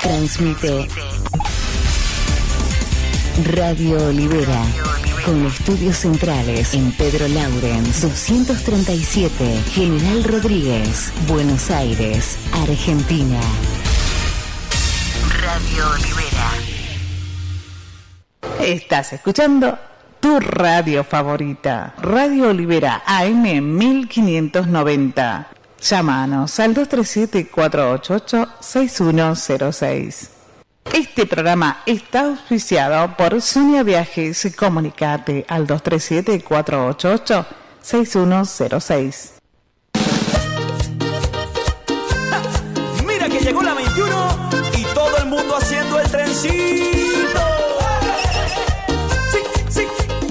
Transmite Radio Olivera, con estudios centrales en Pedro Laurens 237, General Rodríguez, Buenos Aires, Argentina. Radio Olivera. Estás escuchando tu radio favorita, Radio Olivera AM 1590. Llámanos al 237-488-6106. Este programa está auspiciado por Sonia Viajes. Comunicate al 237-488-6106. Mira que llegó la 21 y todo el mundo haciendo el trencito. Sí, sí.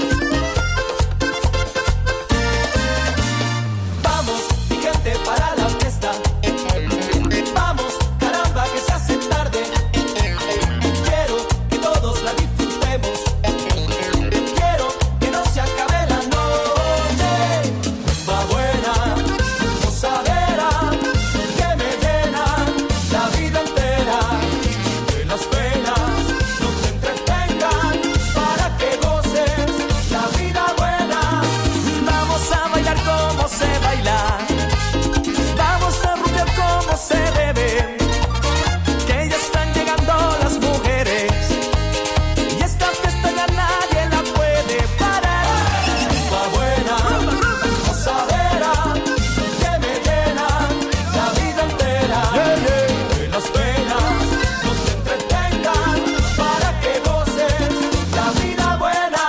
Vamos, mi gente, para la fiesta. Vamos, caramba, que se hace tarde. Quiero que todos la disfrutemos. Quiero que no se acabe la noche. Va buena, gozadera, que me llena la vida entera. Que las penas no te entretengan para que goces la vida buena. Vamos a bailar como se baila. Vamos a rumbear como se debe. Que ya están llegando las mujeres. Y esta fiesta ya nadie la puede parar. Va buena, gozadera, que me llena la vida entera. Que las penas no te entretengan para que goces la vida buena.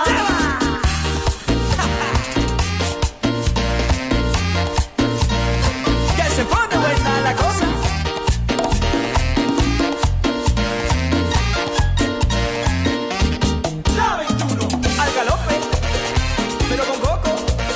Que se pone buena la cosa. La 21 al galope, pero con coco.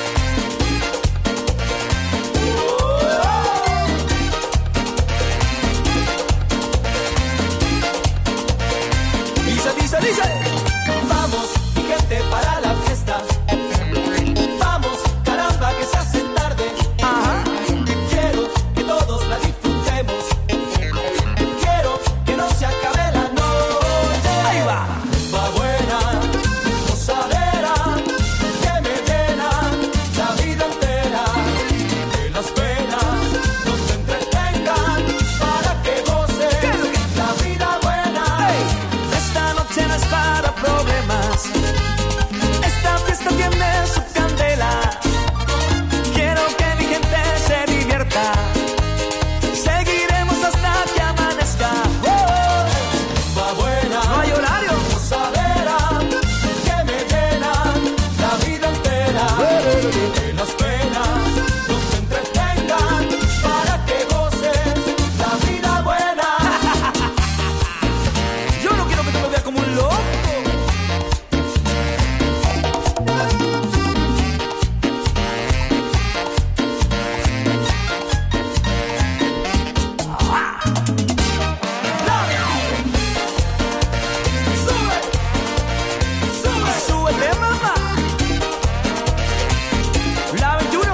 Dice. Vamos, mi gente, para la fiesta. Vamos, caramba, que se hace tarde. Ajá. Quiero que todos la disfrutemos. Quiero que no se acabe la noche. Ahí va. Va buena, gozadera, que me llena la vida entera. Que las penas no te entretengan para que goces la vida buena. Esta noche no es para problemas. Esta fiesta tiene su candela. Quiero que mi gente se divierta. Seguiremos hasta que amanezca. Va buena, no hay horario. Gozadera, que me llena la vida entera. Que las penas no te entretengan para que goces la vida buena. Yo no quiero que tú me veas como un loco. Súbete, mamá. La 21.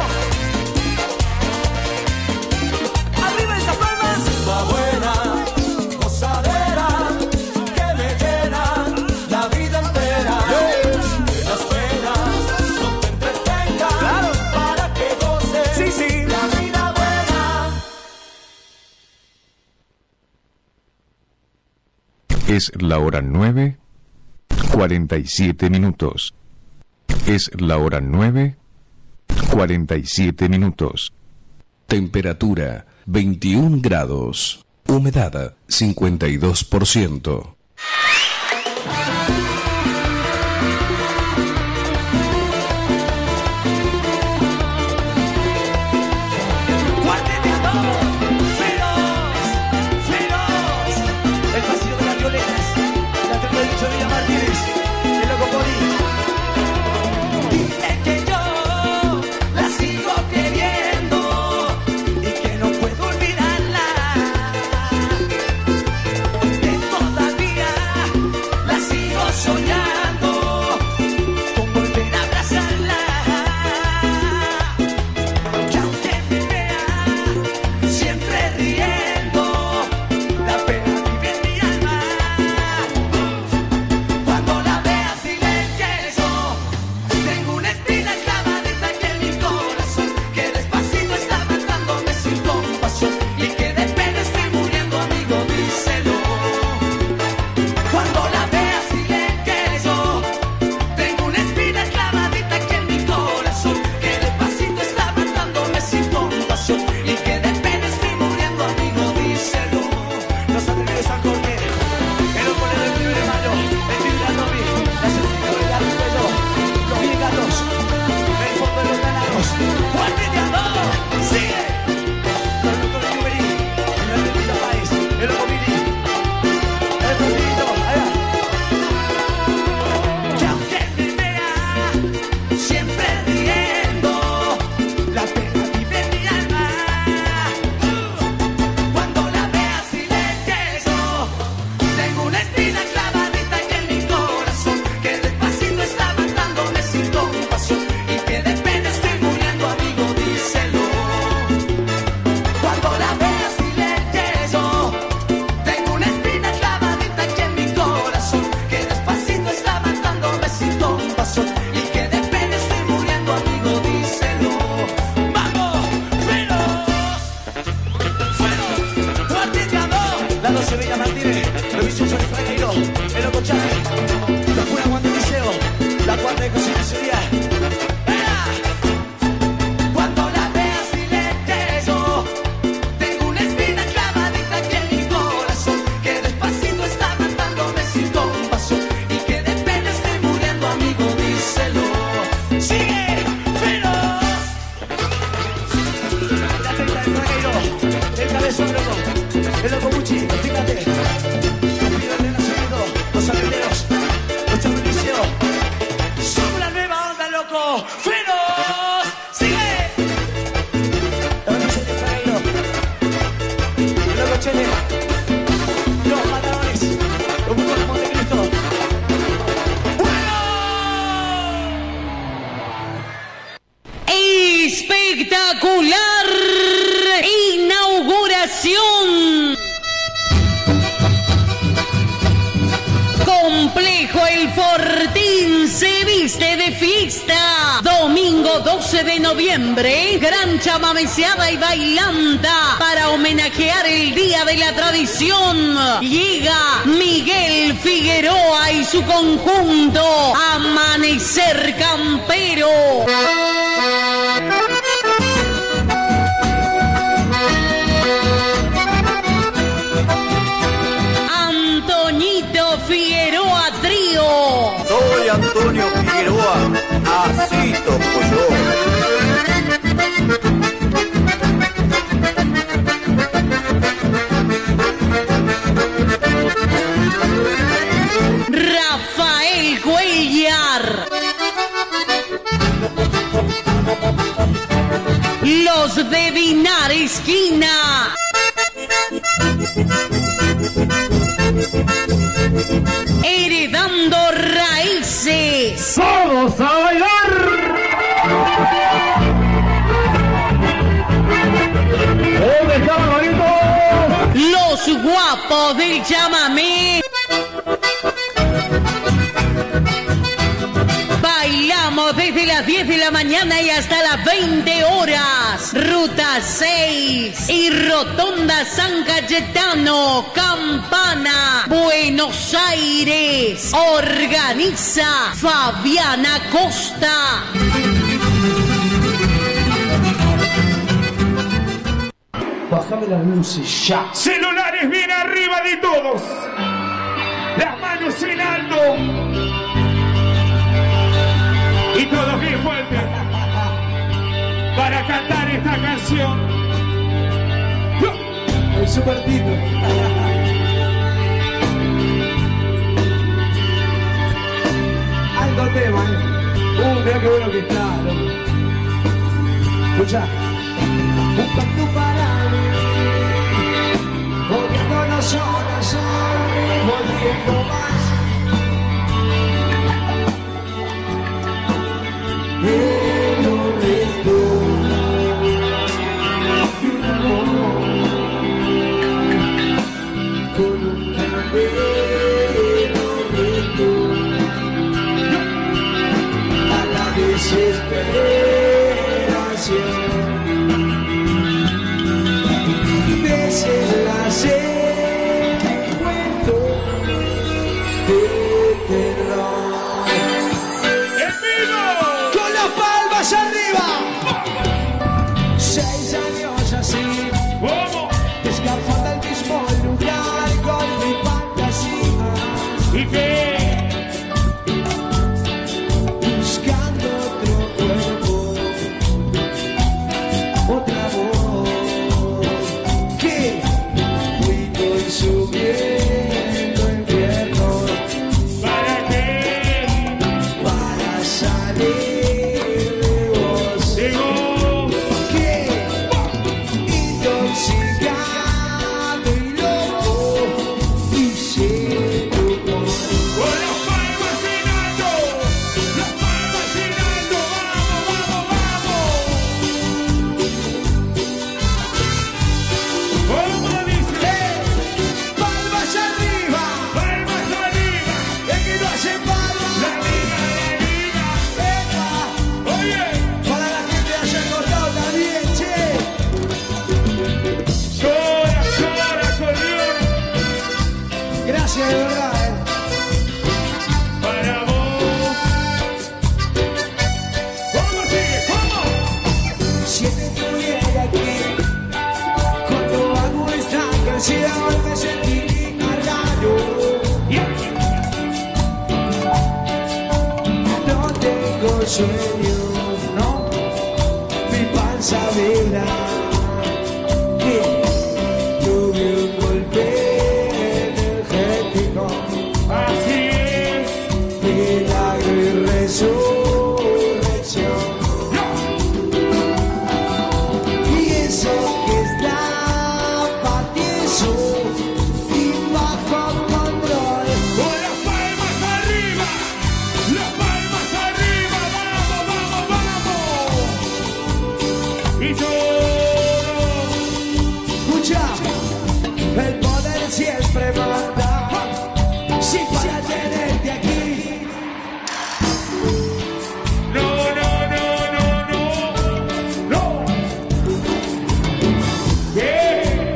Arriba esas palmas. Va buena, gozadera, que me llena la vida entera. Que las penas no te entretengan para que goces la vida buena. Es la hora 9:47. Es la hora 9:47. Temperatura 21 grados. Humedad 52%. Feroz. El pasillo de las violetas. La 38 de Villa Martínez. El loco Poli. Dile que yo la sigo queriendo y que no puedo olvidarla. Que todavía Sevilla Martínez, los bichos son Fragueiro, el loco Chávez, los curas Juan de Liceo, la cuarta de José Luis Díaz. Cuando la veas dile que yo tengo una espina clavadita aquí en mi corazón, que despacito está matándome sin compasión y que de pena estoy muriendo, amigo, díselo. ¡Sigue, feroz! La teta de Fragueiro, el cabezón loco, el loco Muchi, fíjate. Los pibes de Nacido, los arenderos, los chabuliceos. Somos la nueva onda, loco, feroz. ¡Sigue! La noticia de Fragueiro, el loco Chele, los matarones, los bucos de Montecristo. Espectacular inauguración. Complejo El Fortín se viste de fiesta. Domingo 12 de noviembre, gran chamameceada y bailanta para homenajear el Día de la Tradición. Llega Miguel Figueroa y su conjunto Amanecer Campero. Antoñito Figueroa Trío. Soy Antonio Figueroa, así toco yo. Rafael Cuellar. Los de Dinar Esquina. Heredando raíces. ¡Vamos a bailar! ¿Dónde están, bonitos? Los guapos del chamamé. Bailamos desde las 10 de la mañana y hasta las 20 horas. Ruta 6 y Rotonda San Cayetano, Campana, Buenos Aires. Organiza Fabiana Costa. Bájame las luces ya. Celulares bien arriba de todos. Las manos en alto. Y todos bien fuerte para cantar esta canción. El super Tito. Alto tema, mira qué bueno que está, loco. Escucha. Buscando para mí, odiándonos horas, volviendo más. En los restos de un amor, con un cabello reto a la desesperación. dice verdad. Para vos. ¿Cómo sigue? ¿Cómo? Si te estuviera aquí, cuando hago esta canción me sentiría raro. No tengo sueño, no, mi panza vibra. Tuve un golpe energético, Así es. milagro y resurrección. Y eso que está patieso y bajo control. Con las palmas arriba. Las palmas arriba. Vamos, vamos, vamos. Y todo. Escucha, el poder siempre manda. Si para tenerte aquí, No, no, no, no, no. No. Bien.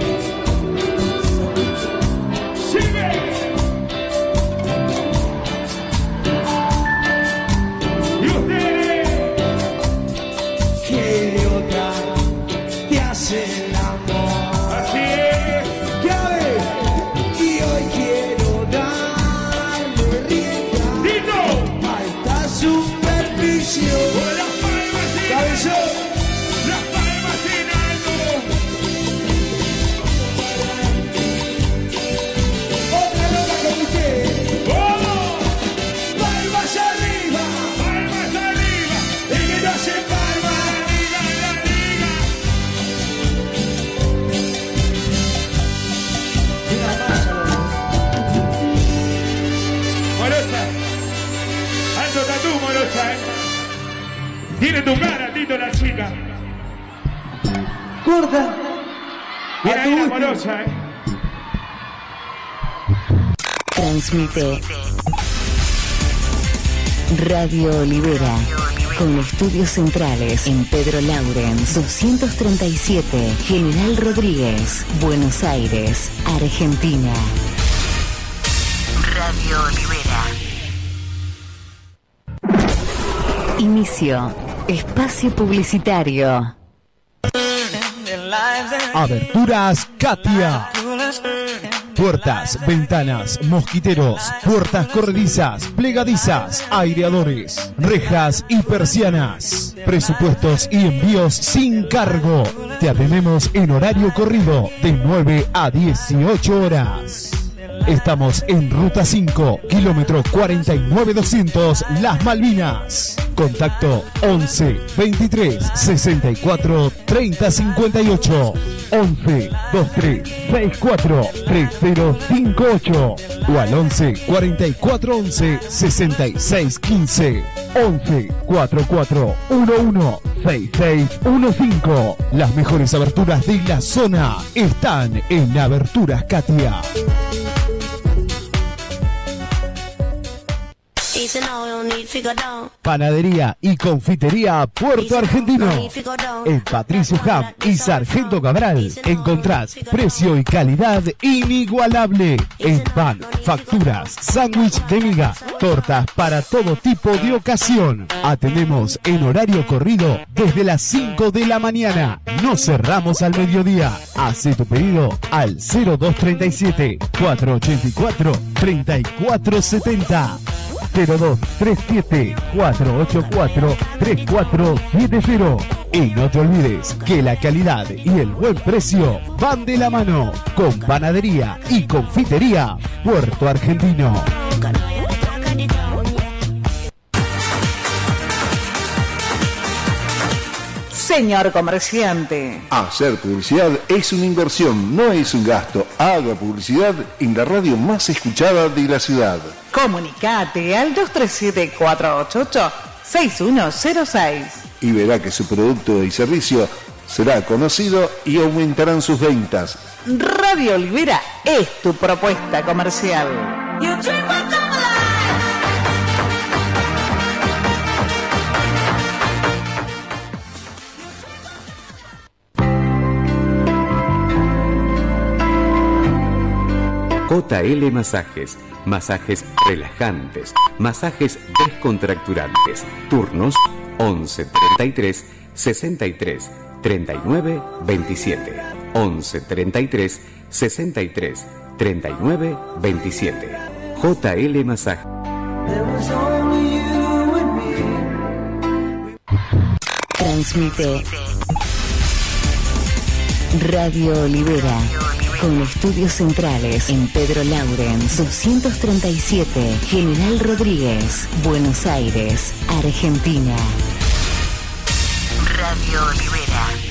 Sigue. Y ustedes. que otra te hace el amor. Así es. Ya ves, y hoy quiero darle rienda Tito. a esta superstición. Con las palmas en Cabezón, Las palmas en alto. otra nota con usted. ¡Vamos! Palmas arriba, Palmas arriba. el que no se palma. La liga. Morocha. Alto tatú, Morocha, Tiene tu cara, Tito, la chica. Corta. Mira A ahí la tu Morocha, Transmite Radio Olivera, con estudios centrales en Pedro Laurens 237, General Rodríguez, Buenos Aires, Argentina. Radio Olivera. Inicio. Espacio publicitario. Aberturas Katia. Puertas, ventanas, mosquiteros, puertas corredizas, plegadizas, aireadores, rejas y persianas. Presupuestos y envíos sin cargo. Te atendemos en horario corrido de 9 a 18 horas. Estamos en Ruta 5, kilómetro 49200, Las Malvinas. Contacto 11 23 64 30 58. 11 23 64 3058 o al 11 44 11 66 15. 11 44 11 6615. Las mejores aberturas de la zona están en Aberturas Katia. Panadería y confitería Puerto Argentino. En Patricio Ham y Sargento Cabral encontrás precio y calidad inigualable. En pan, facturas, sándwich de miga, tortas para todo tipo de ocasión. Atendemos en horario corrido desde las 5 de la mañana. No cerramos al mediodía. Hace tu pedido al 0237 484 3470. 0237 484 3470. Y no te olvides que la calidad y el buen precio van de la mano con Panadería y Confitería Puerto Argentino. Señor comerciante, Hacer publicidad es una inversión, no es un gasto. Haga publicidad en la radio más escuchada de la ciudad. comunicate al 237-488-6106. Y verá que su producto y servicio será conocido y aumentarán sus ventas. Radio Olivera es tu propuesta comercial. JL Masajes, masajes relajantes, masajes descontracturantes. Turnos 11 33 63 39 27. 11 33 63 39 27. JL Masajes. Transmite Radio Olivera, con estudios centrales en Pedro Laurens 237, General Rodríguez, Buenos Aires, Argentina. Radio Olivera.